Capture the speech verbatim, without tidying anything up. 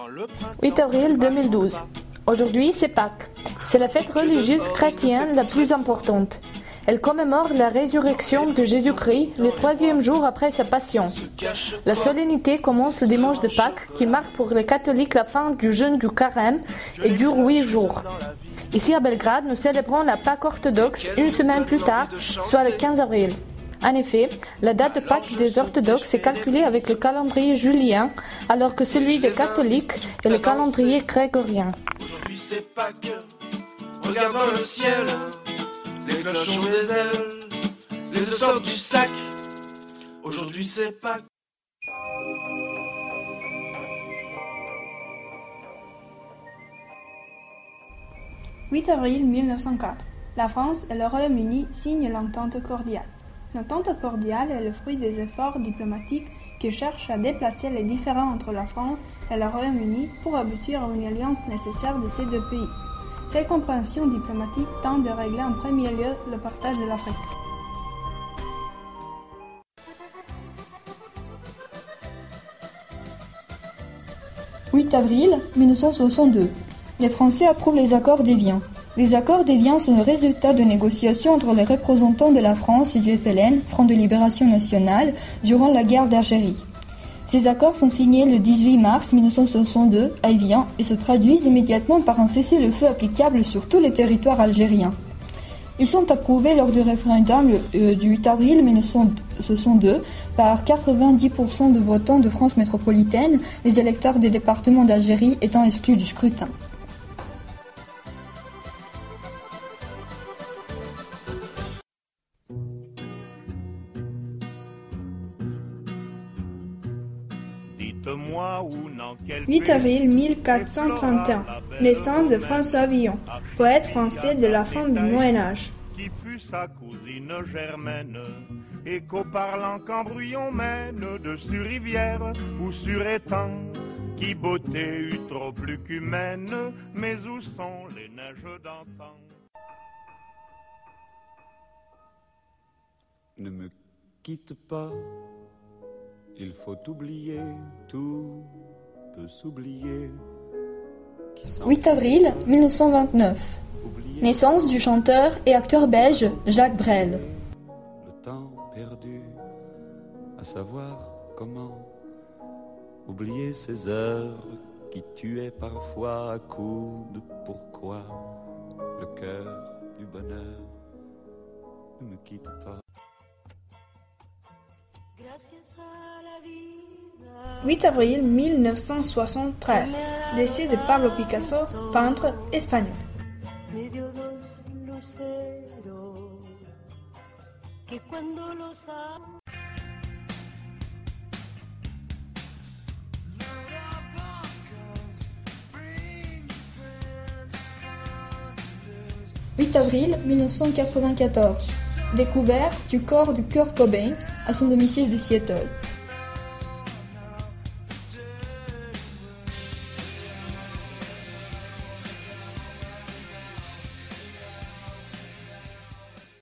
huit avril deux mille douze. Aujourd'hui, c'est Pâques. C'est la fête religieuse chrétienne la plus importante. Elle commémore la résurrection de Jésus-Christ le troisième jour après sa passion. La solennité commence le dimanche de Pâques, qui marque pour les catholiques la fin du jeûne du carême et dure huit jours. Ici à Belgrade, nous célébrons la Pâques orthodoxe une semaine plus tard, soit le quinze avril. En effet, la date de Pâques des orthodoxes est calculée avec le calendrier julien, alors que celui des catholiques est le calendrier grégorien. Aujourd'hui c'est Pâques, regarde dans le ciel, les cloches ont des ailes, les œufs sortent du sac. Aujourd'hui c'est Pâques. huit avril mille neuf cent quatre. La France et le Royaume-Uni signent l'entente cordiale. L'entente cordiale est le fruit des efforts diplomatiques qui cherchent à déplacer les différends entre la France et le Royaume-Uni pour aboutir à une alliance nécessaire de ces deux pays. Cette compréhension diplomatique tente de régler en premier lieu le partage de l'Afrique. huit avril mille neuf cent soixante-deux. Les Français approuvent les accords d'Évian. Les accords d'Évian sont le résultat de négociations entre les représentants de la France et du F L N, Front de Libération Nationale, durant la guerre d'Algérie. Ces accords sont signés le dix-huit mars mille neuf cent soixante-deux à Évian et se traduisent immédiatement par un cessez-le-feu applicable sur tous les territoires algériens. Ils sont approuvés lors du référendum euh, du huit avril mille neuf cent soixante-deux par quatre-vingt-dix pour cent de votants de France métropolitaine, les électeurs des départements d'Algérie étant exclus du scrutin. huit avril mille quatre cent trente et un. Naissance de François Villon, poète français de la fin du Moyen-Âge. Qui fut sa cousine germaine, et qu'au parlant qu'embrouillon mène, de sur rivière ou sur étang, qui beauté eut trop plus qu'humaine, mais où sont les neiges d'antan? Ne me quitte pas, il faut oublier, tout peut s'oublier. huit avril mille neuf cent vingt-neuf. Naissance du chanteur et acteur belge Jacques Brel. Le temps perdu, à savoir comment oublier ces heures qui tuaient parfois à coups de pourquoi. Le cœur du bonheur, ne me quitte pas. huit avril mille neuf cent soixante-treize. Décès de Pablo Picasso, peintre espagnol. huit avril mille neuf cent quatre-vingt-quatorze. Découverte du corps de Kurt Cobain à son domicile de Seattle.